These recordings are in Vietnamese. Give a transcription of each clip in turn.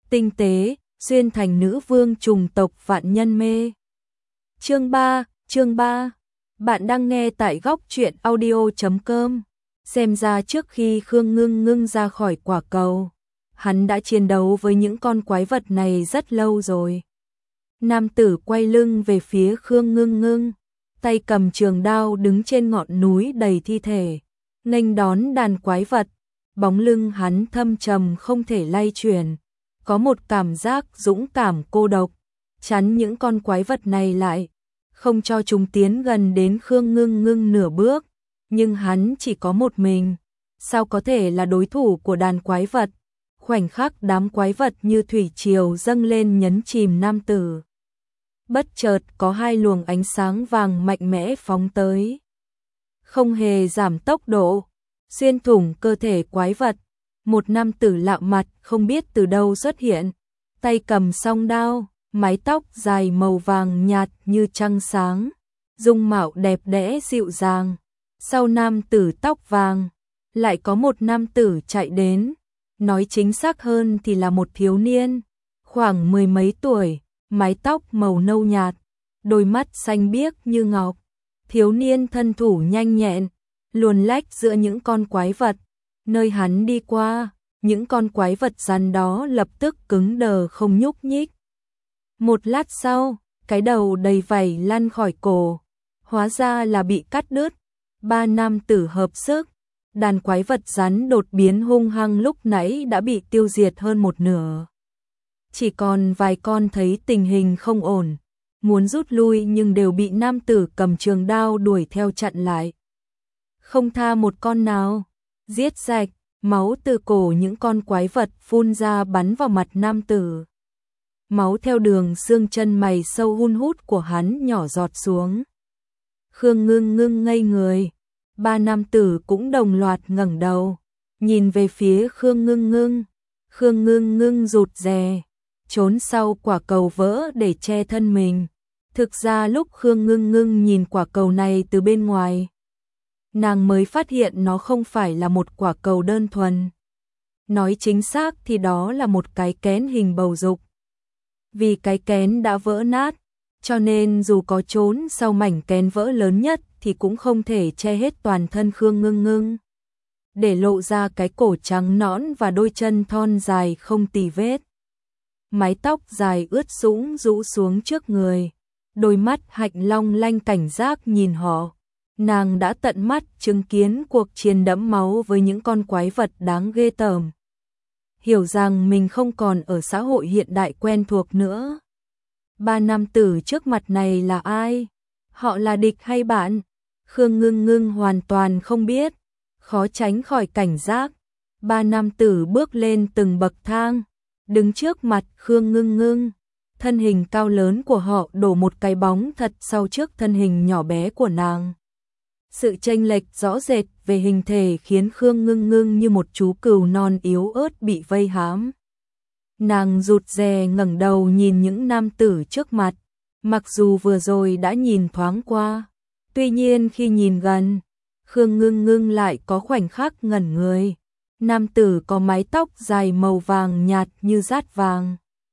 tinh tế, xuyên thành nữ vương trùng tộc vạn nhân mê. Chương 3, bạn đang nghe tại góc truyện audio.com. Xem ra trước khi Khương Ngưng Ngưng ra khỏi quả cầu, hắn đã chiến đấu với những con quái vật này rất lâu rồi. Nam tử quay lưng về phía Khương Ngưng Ngưng, tay cầm trường đao đứng trên ngọn núi đầy thi thể, nghênh đón đàn quái vật. Bóng lưng hắn thâm trầm không thể lay chuyển, có một cảm giác dũng cảm cô độc, chắn những con quái vật này lại, không cho chúng tiến gần đến Khương Ngưng Ngưng nửa bước. Nhưng hắn chỉ có một mình, sao có thể là đối thủ của đàn quái vật? Khoảnh khắc đám quái vật như thủy triều dâng lên nhấn chìm nam tử. Bất chợt có hai luồng ánh sáng vàng mạnh mẽ phóng tới, không hề giảm tốc độ, xuyên thủng cơ thể quái vật. Một nam tử lạ mặt không biết từ đâu xuất hiện, tay cầm song đao, mái tóc dài màu vàng nhạt như trăng sáng, dung mạo đẹp đẽ dịu dàng. Sau nam tử tóc vàng, lại có một nam tử chạy đến, nói chính xác hơn thì là một thiếu niên, khoảng mười mấy tuổi, mái tóc màu nâu nhạt, đôi mắt xanh biếc như ngọc. Thiếu niên thân thủ nhanh nhẹn, luồn lách giữa những con quái vật. Nơi hắn đi qua, những con quái vật rắn đó lập tức cứng đờ không nhúc nhích. Một lát sau, cái đầu đầy vảy lăn khỏi cổ, hóa ra là bị cắt đứt. Ba nam tử hợp sức, đàn quái vật rắn đột biến hung hăng lúc nãy đã bị tiêu diệt hơn một nửa. Chỉ còn vài con thấy tình hình không ổn, muốn rút lui nhưng đều bị nam tử cầm trường đao đuổi theo chặn lại. Không tha một con nào, giết sạch, máu từ cổ những con quái vật phun ra bắn vào mặt nam tử. Máu theo đường xương chân mày sâu hun hút của hắn nhỏ giọt xuống. Khương Ngưng Ngưng ngây người, ba nam tử cũng đồng loạt ngẩng đầu, nhìn về phía Khương Ngưng Ngưng. Khương Ngưng Ngưng rụt rè, trốn sau quả cầu vỡ để che thân mình. Thực ra lúc Khương Ngưng Ngưng nhìn quả cầu này từ bên ngoài, nàng mới phát hiện nó không phải là một quả cầu đơn thuần. Nói chính xác thì đó là một cái kén hình bầu dục. Vì cái kén đã vỡ nát, cho nên dù có trốn sau mảnh kén vỡ lớn nhất thì cũng không thể che hết toàn thân Khương Ngưng Ngưng, để lộ ra cái cổ trắng nõn và đôi chân thon dài không tì vết. Mái tóc dài ướt sũng rũ xuống trước người, đôi mắt hạnh long lanh cảnh giác nhìn họ. Nàng đã tận mắt chứng kiến cuộc chiến đẫm máu với những con quái vật đáng ghê tởm, hiểu rằng mình không còn ở xã hội hiện đại quen thuộc nữa. Ba nam tử trước mặt này là ai? Họ là địch hay bạn? Khương Ngưng Ngưng hoàn toàn không biết, khó tránh khỏi cảnh giác. Ba nam tử bước lên từng bậc thang, đứng trước mặt Khương Ngưng Ngưng. Thân hình cao lớn của họ đổ một cái bóng thật sau trước thân hình nhỏ bé của nàng. Sự chênh lệch rõ rệt về hình thể khiến Khương Ngưng Ngưng như một chú cừu non yếu ớt bị vây hãm. Nàng rụt rè ngẩng đầu nhìn những nam tử trước mặt, mặc dù vừa rồi đã nhìn thoáng qua, tuy nhiên khi nhìn gần, Khương Ngưng Ngưng lại có khoảnh khắc ngẩn người. Nam tử có mái tóc dài màu vàng nhạt như dát vàng,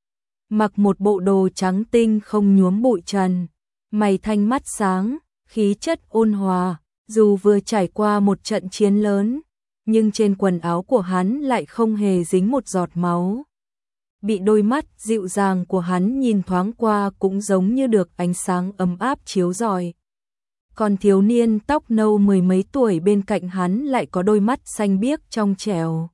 mặc một bộ đồ trắng tinh không nhuốm bụi trần, mày thanh mắt sáng, khí chất ôn hòa. Dù vừa trải qua một trận chiến lớn, nhưng trên quần áo của hắn lại không hề dính một giọt máu. Bị đôi mắt dịu dàng của hắn nhìn thoáng qua cũng giống như được ánh sáng ấm áp chiếu rọi. Còn thiếu niên tóc nâu mười mấy tuổi bên cạnh hắn lại có đôi mắt xanh biếc trong trẻo,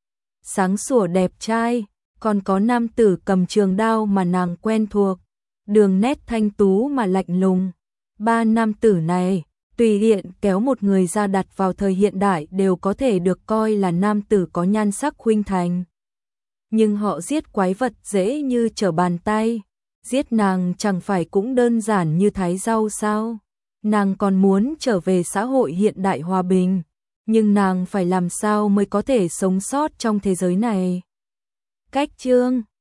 sáng sủa đẹp trai. Còn có nam tử cầm trường đao mà nàng quen thuộc, đường nét thanh tú mà lạnh lùng. Ba nam tử này tùy tiện kéo một người ra đặt vào thời hiện đại đều có thể được coi là nam tử có nhan sắc khuynh thành. Nhưng họ giết quái vật dễ như trở bàn tay, giết nàng chẳng phải cũng đơn giản như thái rau sao? Nàng còn muốn trở về xã hội hiện đại hòa bình, nhưng nàng phải làm sao mới có thể sống sót trong thế giới này? Cách chương